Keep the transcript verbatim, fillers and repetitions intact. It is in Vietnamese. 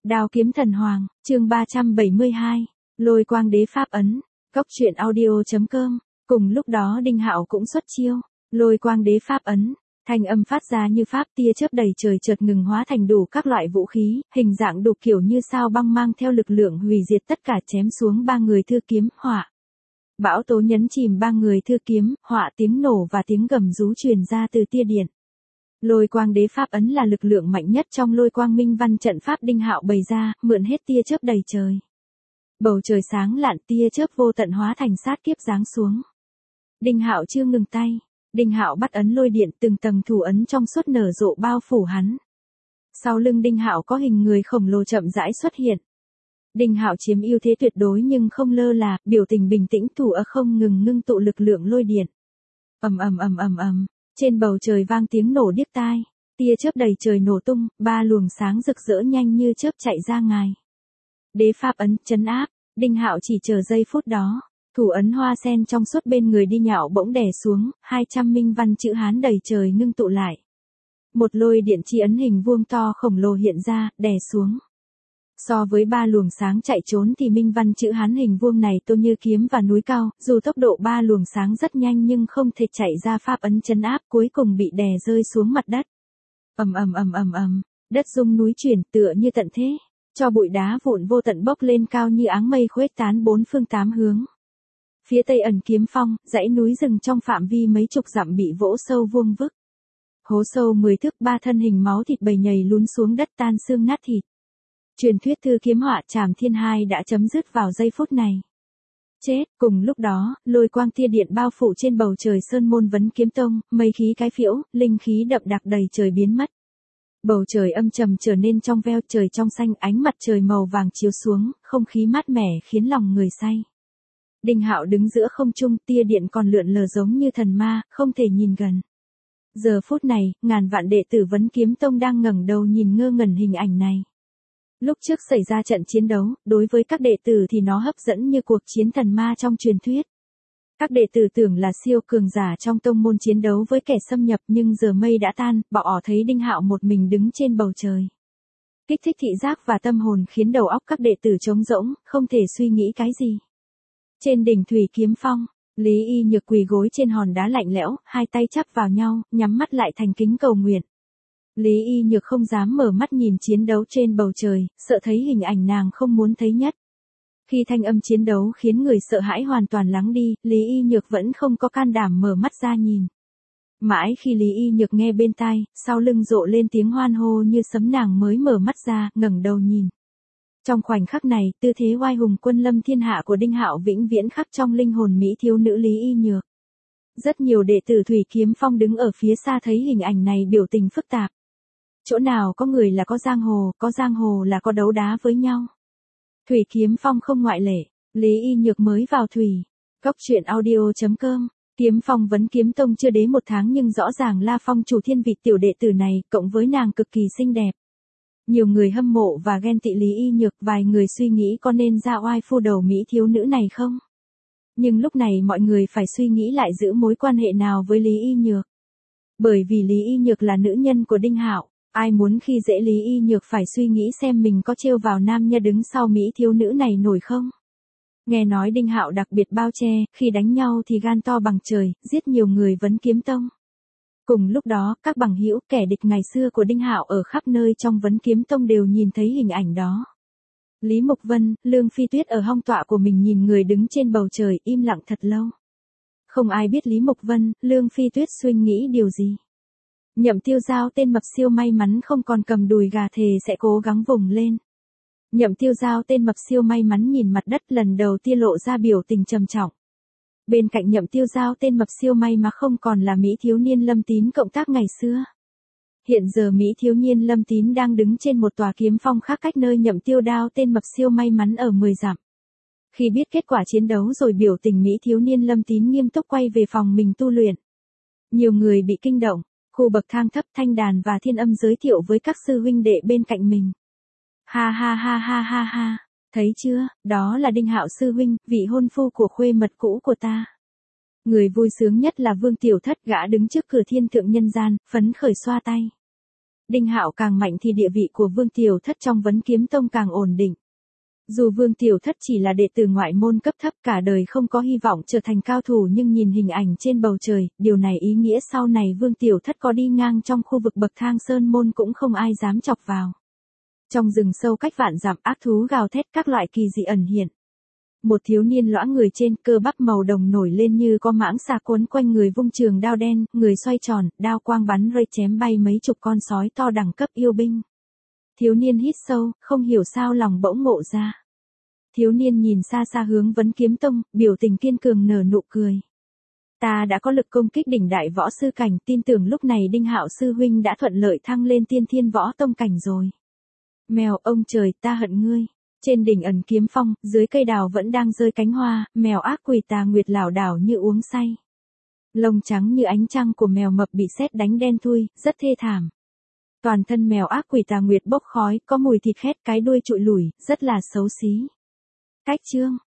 Đao kiếm thần hoàng, chương ba trăm bảy mươi hai, Lôi quang đế pháp ấn, cốc truyện audio chấm com. Cùng lúc đó Đinh Hạo cũng xuất chiêu, lôi quang đế pháp ấn, thanh âm phát ra như pháp tia chớp đầy trời chợt ngừng hóa thành đủ các loại vũ khí, hình dạng đủ kiểu như sao băng mang theo lực lượng hủy diệt tất cả chém xuống ba người thư kiếm, họa. Bão tố nhấn chìm ba người thư kiếm, họa tiếng nổ và tiếng gầm rú truyền ra từ tia điện. Lôi quang đế pháp ấn là lực lượng mạnh nhất trong lôi quang minh văn trận pháp Đinh Hạo bày ra, mượn hết tia chớp đầy trời. Bầu trời sáng lạn, tia chớp vô tận hóa thành sát kiếp giáng xuống. Đinh Hạo chưa ngừng tay, Đinh Hạo bắt ấn lôi điện, từng tầng thủ ấn trong suốt nở rộ bao phủ hắn. Sau lưng Đinh Hạo có hình người khổng lồ chậm rãi xuất hiện. Đinh Hạo chiếm ưu thế tuyệt đối nhưng không lơ là, biểu tình bình tĩnh thủ ấn không ngừng ngưng tụ lực lượng lôi điện. Ầm ầm ầm ầm ầm, trên bầu trời vang tiếng nổ điếc tai, tia chớp đầy trời nổ tung, ba luồng sáng rực rỡ nhanh như chớp chạy ra ngoài. Đế pháp ấn trấn áp, Đinh Hạo chỉ chờ giây phút đó, thủ ấn hoa sen trong suốt bên người đi nhạo bỗng đè xuống, hai trăm minh văn chữ Hán đầy trời ngưng tụ lại. Một lôi điện chi ấn hình vuông to khổng lồ hiện ra, đè xuống. So với ba luồng sáng chạy trốn thì minh văn chữ Hán hình vuông này to như kiếm và núi cao, dù tốc độ ba luồng sáng rất nhanh nhưng không thể chạy ra pháp ấn trấn áp, cuối cùng bị đè rơi xuống mặt đất. Ầm ầm ầm ầm ầm, đất rung núi chuyển tựa như tận thế, cho bụi đá vụn vô tận bốc lên cao như áng mây khuếch tán bốn phương tám hướng. Phía tây ẩn kiếm phong, dãy núi rừng trong phạm vi mấy chục dặm bị vỗ sâu vuông vức. Hố sâu mười thước, ba thân hình máu thịt bầy nhầy lún xuống đất tan xương nát thịt. Truyền thuyết thư kiếm họa Trảm Thiên Hai đã chấm dứt vào giây phút này. Chết, cùng lúc đó, lôi quang tia điện bao phủ trên bầu trời sơn môn Vấn Kiếm Tông, mây khí cái phiễu, linh khí đậm đặc đầy trời biến mất. Bầu trời âm trầm trở nên trong veo, trời trong xanh, ánh mặt trời màu vàng chiếu xuống, không khí mát mẻ khiến lòng người say. Đinh Hạo đứng giữa không trung, tia điện còn lượn lờ giống như thần ma, không thể nhìn gần. Giờ phút này, ngàn vạn đệ tử Vấn Kiếm Tông đang ngẩng đầu nhìn ngơ ngẩn hình ảnh này. Lúc trước xảy ra trận chiến đấu, đối với các đệ tử thì nó hấp dẫn như cuộc chiến thần ma trong truyền thuyết. Các đệ tử tưởng là siêu cường giả trong tông môn chiến đấu với kẻ xâm nhập, nhưng giờ mây đã tan, bọn họ thấy Đinh Hạo một mình đứng trên bầu trời. Kích thích thị giác và tâm hồn khiến đầu óc các đệ tử trống rỗng, không thể suy nghĩ cái gì. Trên đỉnh Thủy Kiếm Phong, Lý Y Nhược quỳ gối trên hòn đá lạnh lẽo, hai tay chắp vào nhau, nhắm mắt lại thành kính cầu nguyện. Lý Y Nhược không dám mở mắt nhìn chiến đấu trên bầu trời, sợ thấy hình ảnh nàng không muốn thấy nhất. Khi thanh âm chiến đấu khiến người sợ hãi hoàn toàn lắng đi, Lý Y Nhược vẫn không có can đảm mở mắt ra nhìn. Mãi khi Lý Y Nhược nghe bên tai, sau lưng rộ lên tiếng hoan hô như sấm, nàng mới mở mắt ra, ngẩng đầu nhìn. Trong khoảnh khắc này, tư thế oai hùng quân lâm thiên hạ của Đinh Hạo vĩnh viễn khắc trong linh hồn mỹ thiếu nữ Lý Y Nhược. Rất nhiều đệ tử Thủy Kiếm Phong đứng ở phía xa thấy hình ảnh này biểu tình phức tạp. Chỗ nào có người là có giang hồ, có giang hồ là có đấu đá với nhau. Thủy Kiếm Phong không ngoại lệ, Lý Y Nhược mới vào thủy. Cốc truyện audio chấm com. Kiếm Phong Vấn Kiếm Tông chưa đến một tháng nhưng rõ ràng La Phong chủ thiên vị tiểu đệ tử này, cộng với nàng cực kỳ xinh đẹp. Nhiều người hâm mộ và ghen tị Lý Y Nhược, vài người suy nghĩ có nên ra oai phu đầu mỹ thiếu nữ này không? Nhưng lúc này mọi người phải suy nghĩ lại giữ mối quan hệ nào với Lý Y Nhược. Bởi vì Lý Y Nhược là nữ nhân của Đinh Hạo, ai muốn khi dễ Lý Y Nhược phải suy nghĩ xem mình có trêu vào nam nhân đứng sau mỹ thiếu nữ này nổi không? Nghe nói Đinh Hạo đặc biệt bao che, khi đánh nhau thì gan to bằng trời, giết nhiều người Vấn Kiếm Tông. Cùng lúc đó, các bằng hữu, kẻ địch ngày xưa của Đinh Hạo ở khắp nơi trong Vấn Kiếm Tông đều nhìn thấy hình ảnh đó. Lý Mục Vân, Lương Phi Tuyết ở hong tọa của mình nhìn người đứng trên bầu trời, im lặng thật lâu. Không ai biết Lý Mục Vân, Lương Phi Tuyết suy nghĩ điều gì. Nhậm Tiêu Giao tên mập siêu may mắn không còn cầm đùi gà thề sẽ cố gắng vùng lên. Nhậm Tiêu Giao tên mập siêu may mắn nhìn mặt đất lần đầu tiết lộ ra biểu tình trầm trọng. Bên cạnh Nhậm Tiêu Giao tên mập siêu may mà không còn là mỹ thiếu niên Lâm Tín cộng tác ngày xưa. Hiện giờ mỹ thiếu niên Lâm Tín đang đứng trên một tòa kiếm phong khác cách nơi Nhậm Tiêu Đao tên mập siêu may mắn ở mười dặm. Khi biết kết quả chiến đấu rồi biểu tình mỹ thiếu niên Lâm Tín nghiêm túc quay về phòng mình tu luyện. Nhiều người bị kinh động, khu bậc thang thấp thanh đàn và thiên âm giới thiệu với các sư huynh đệ bên cạnh mình. Ha ha ha ha ha ha, thấy chưa, đó là Đinh Hạo sư huynh, vị hôn phu của khuê mật cũ của ta. Người vui sướng nhất là Vương Tiểu Thất, gã đứng trước cửa thiên thượng nhân gian, phấn khởi xoa tay. Đinh Hạo càng mạnh thì địa vị của Vương Tiểu Thất trong Vấn Kiếm Tông càng ổn định. Dù Vương Tiểu Thất chỉ là đệ tử ngoại môn cấp thấp cả đời không có hy vọng trở thành cao thủ nhưng nhìn hình ảnh trên bầu trời, điều này ý nghĩa sau này Vương Tiểu Thất có đi ngang trong khu vực bậc thang sơn môn cũng không ai dám chọc vào. Trong rừng sâu cách vạn dặm ác thú gào thét các loại kỳ dị ẩn hiện. Một thiếu niên lõa người trên cơ bắp màu đồng nổi lên như có mãng xà quấn quanh người vung trường đao đen, người xoay tròn, đao quang bắn rơi chém bay mấy chục con sói to đẳng cấp yêu binh. Thiếu niên hít sâu, không hiểu sao lòng bỗng ngộ ra. Thiếu niên nhìn xa xa hướng Vấn Kiếm Tông, biểu tình kiên cường nở nụ cười. Ta đã có lực công kích đỉnh đại võ sư cảnh, tin tưởng lúc này Đinh Hạo sư huynh đã thuận lợi thăng lên tiên thiên võ tông cảnh rồi. Mèo, ông trời, ta hận ngươi. Trên đỉnh ẩn kiếm phong, dưới cây đào vẫn đang rơi cánh hoa, mèo ác quỷ Tà Nguyệt lảo đảo như uống say. Lông trắng như ánh trăng của mèo mập bị sét đánh đen thui, rất thê thảm. Toàn thân mèo ác quỷ Tà Nguyệt bốc khói, có mùi thịt khét, cái đuôi trụi lủi, rất là xấu xí. Cách chương